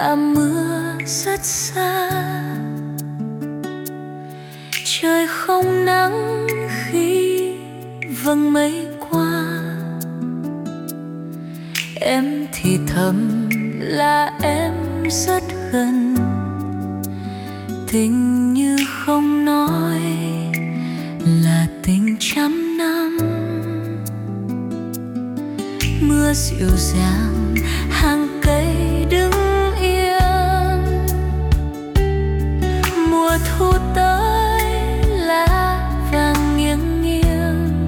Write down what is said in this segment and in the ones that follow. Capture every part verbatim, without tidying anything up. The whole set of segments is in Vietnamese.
là mưa rất xa. Trời không nắng khi vầng mây qua. Em thì thầm là em rất gần, tình như không nói là tình trăm năm. Mưa dịu dàng hàng cây đứng yên, mùa thu tới lá vàng nghiêng nghiêng.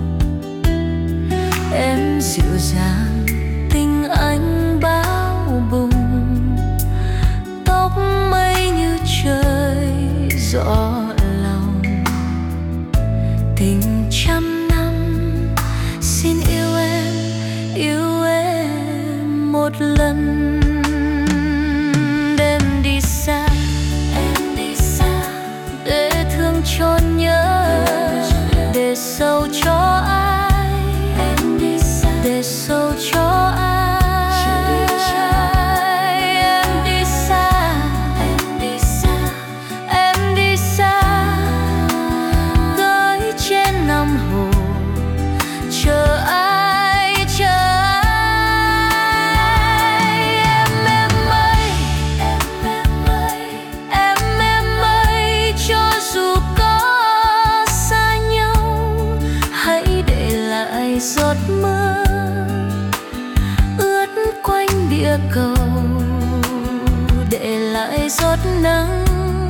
Em dịu dàng tình anh bao bùng, tóc mây như trời gió lòng. Tình trăm năm xin yêu em, yêu em một lần. Đêm đi xa, em đi xa để thương chôn nhớ, để sâu cho ai, em đi xa để sâu cho ai. Em đi xa, em đi xa, em đi xa, gửi trên nằm hồ chờ ai, chờ ai. Em em ơi, em em ơi, em em ơi, cho dù có xa nhau, hãy để lại giọt mưa ướt quanh địa cầu, để lại giọt nắng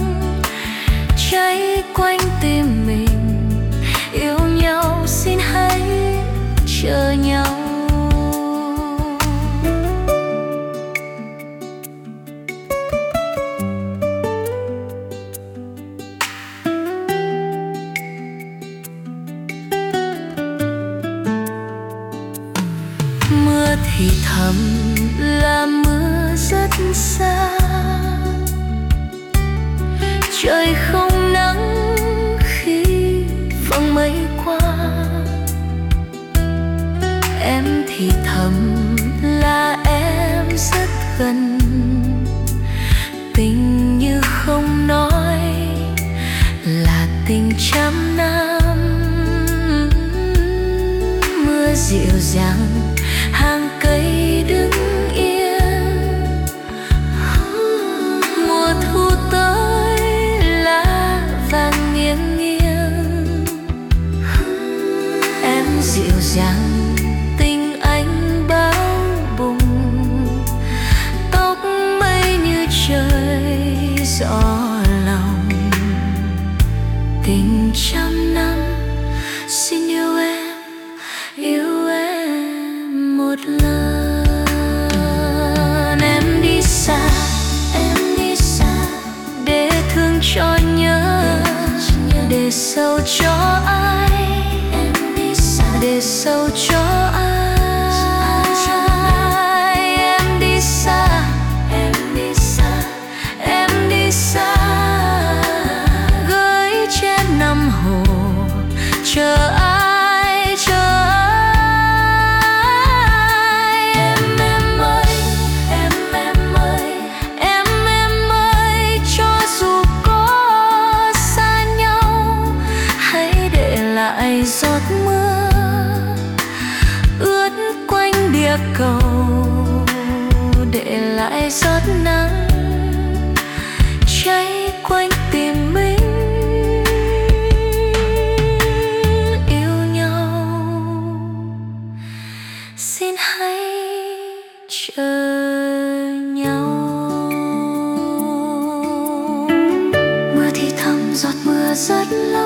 cháy quanh tim mình. Yêu nhau xin hãy chờ nhau. Mưa thì thầm là mưa rất xa. Trời không nắng khi vầng mây qua. Em thì thầm là em rất gần, tình như không nói là tình trăm năm. Mưa dịu dàng hàng cây đứng yên, mùa thu tới lá vàng nghiêng nghiêng. Em dịu dàng tình anh bao bùng, tóc mây như trời gió lòng. Tình trăm năm xin yêu em, yêu em một lần. Em đi xa, em đi xa để thương cho nhớ, để sâu cho ai, em đi xa để sâu cho ai. Em đi xa, em đi xa, em đi xa, gửi trên nằm hồ chờ ai, chờ ai. Em em ơi, em em ơi, em em ơi, cho dù có xa nhau, hãy để lại giọt mưa ướt quanh địa cầu, để lại giọt nắng cháy quanh tim mình. Yêu nhau xin hãy chờ nhau. Mưa thì thầm giọt mưa rất lớn.